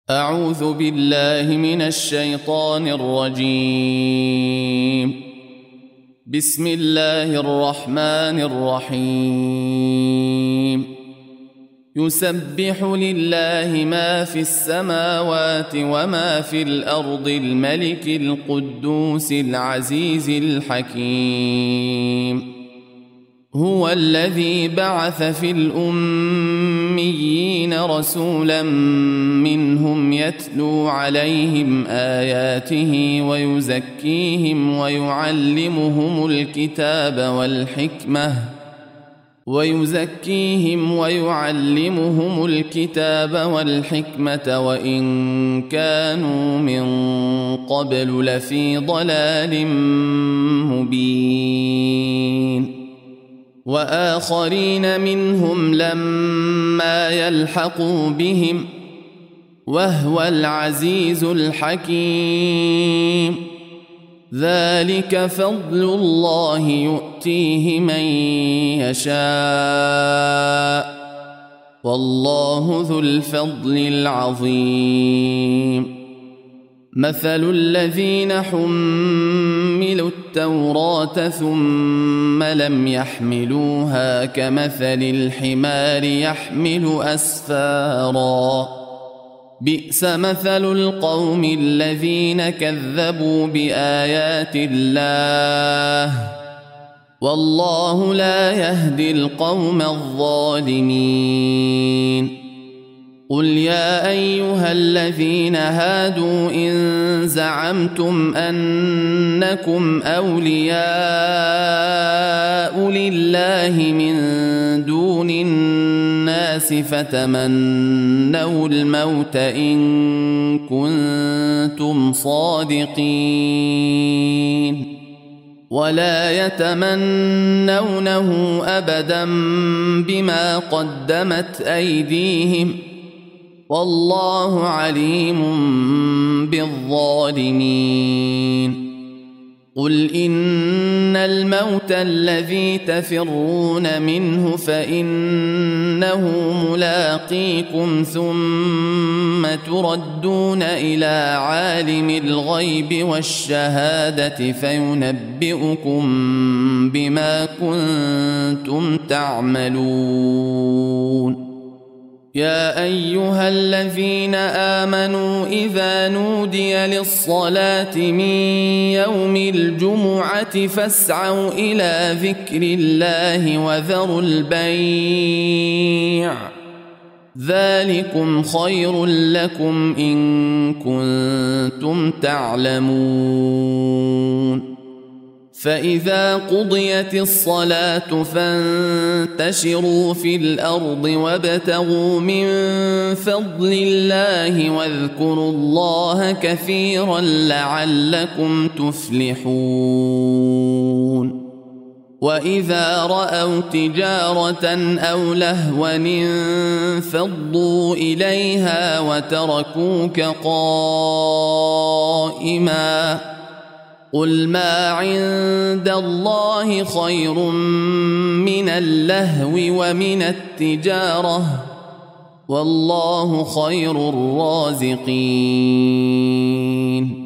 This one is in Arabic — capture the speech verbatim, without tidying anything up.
أعوذ بالله من الشيطان الرجيم. بسم الله الرحمن الرحيم. يسبح لله ما في السماوات وما في الأرض الملك القدوس العزيز الحكيم. هو الذي بعث في الأميين رسولا منهم يتلو عليهم آياته ويزكيهم ويعلمهم الكتاب والحكمة ويزكيهم ويعلمهم الكتاب والحكمة وإن كانوا من قبل لفي ضلال مبين. وآخرين منهم لما يلحقوا بهم وهو العزيز الحكيم. ذلك فضل الله يؤتيه من يشاء والله ذو الفضل العظيم. مثل الذين حملوا التوراة ثم لم يحملوها كمثل الحمار يحمل أسفارا بئس مثل القوم الذين كذبوا بآيات الله والله لا يهدي القوم الظالمين. قل يا أيها الذين هادوا إن زعمتم أنكم أولياء لله من دون الناس فتمنوا الموت إن كنتم صادقين ولا يتمنونه أبدا بما قدمت أيديهم والله عليم بالظالمين. قل إن الموت الذي تفرون منه فإنه ملاقيكم ثم تردون إلى عالم الغيب والشهادة فينبئكم بما كنتم تعملون. يا أيها الذين آمنوا إذا نودي للصلاة من يوم الجمعة فاسعوا إلى ذكر الله وذروا البيع ذلكم خير لكم إن كنتم تعلمون. فإذا قضيت الصلاة فانتشروا في الأرض وابتغوا من فضل الله واذكروا الله كثيرا لعلكم تفلحون. وإذا رأوا تجارة أو لهوا انفضوا إليها وتركوك قائما قل ما عند الله خير من اللهو ومن التجارة والله خير الرازقين.